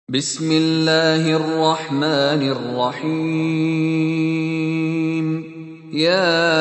بسم الله الرحمن الرحيم. يا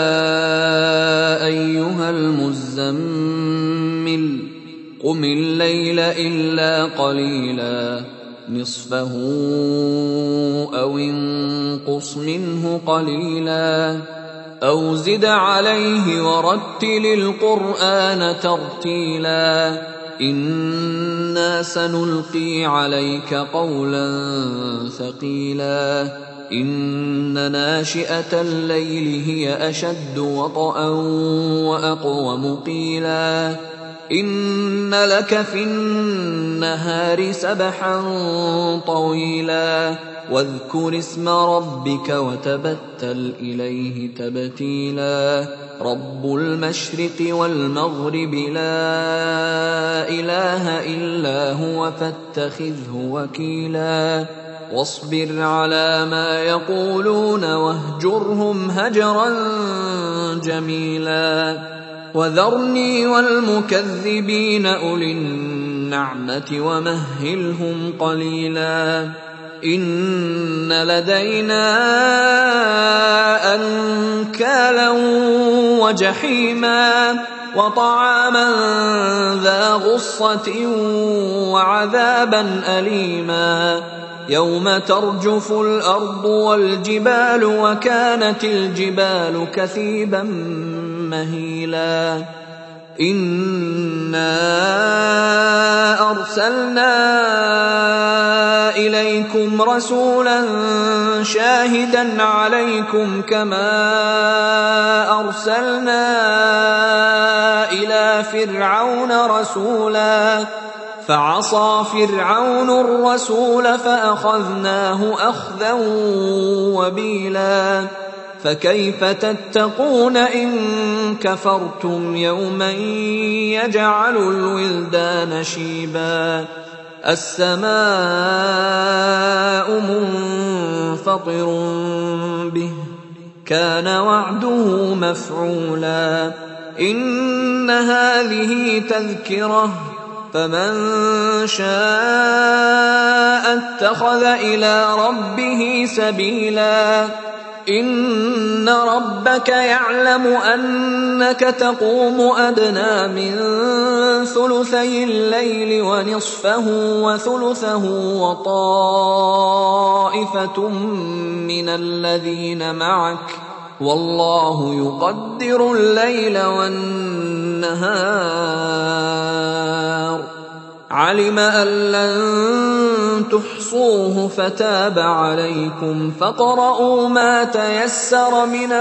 أيها المزمل قم الليل إلا قليلا نصفه أو انقص منه قليلا أو زد عليه ورتل القرآن ترتيلا إنا سنلقي عليك قولا ثقيلا إن ناشئة الليل هي أشد وطئا وأقوم قيلا إن لك في النهار سبحا طويلا واذكر اسم ربك وتبتل إليه تبتيلا رب المشرق والمغرب لا إله إلا هو فاتخذه وكيلا واصبر على ما يقولون واهجرهم هجرا جميلا وذرني والمكذبين أولي النعمة ومهلهم قليلا إن لدينا أنكالا وجحيما وطعاما ذا غصة وعذابا أليما يوم ترجف الأرض والجبال وكانت الجبال كثيبا مهيلا إنا أرسلنا إليكم رسولا شاهدا عليكم كما أرسلنا إلى فرعون رسولا فعصى فرعون الرسول فأخذناه أخذا وبيلا فكيف تتقون إن كفرتم يوما يجعل الولدان شيبا السماء منفطر به كان وعده مفعولا إن هذه تذكرة فمن شاء اتخذ إلى ربه سبيلا إن ربك يعلم أنك تقوم أدنى من ثلثي الليل ونصفه وثلثه وطائفة من الذين معك والله يقدر الليل والنهار علم أن لن تحصوه فتاب عليكم فاقرؤوا ما تيسر من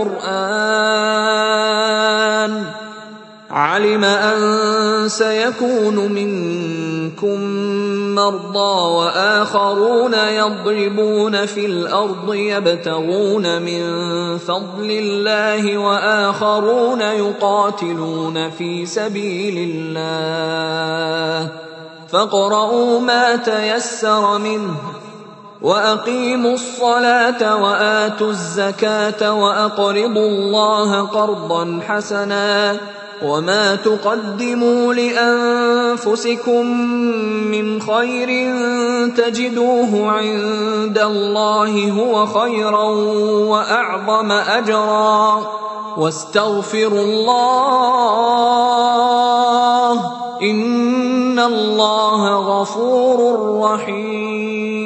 القرآن علم أن سيكون منكم مرضى وآخرون يضربون في الأرض يبتغون من فضل الله وآخرون يقاتلون في سبيل الله فاقرؤوا ما تيسر منه وأقيموا الصلاة وآتوا الزكاة وأقرضوا الله قرضا حسنا وما تقدموا لأنفسكم من خير تجدوه عند الله هو خيرا وأعظم أجرا واستغفروا الله إن الله غفور رحيم.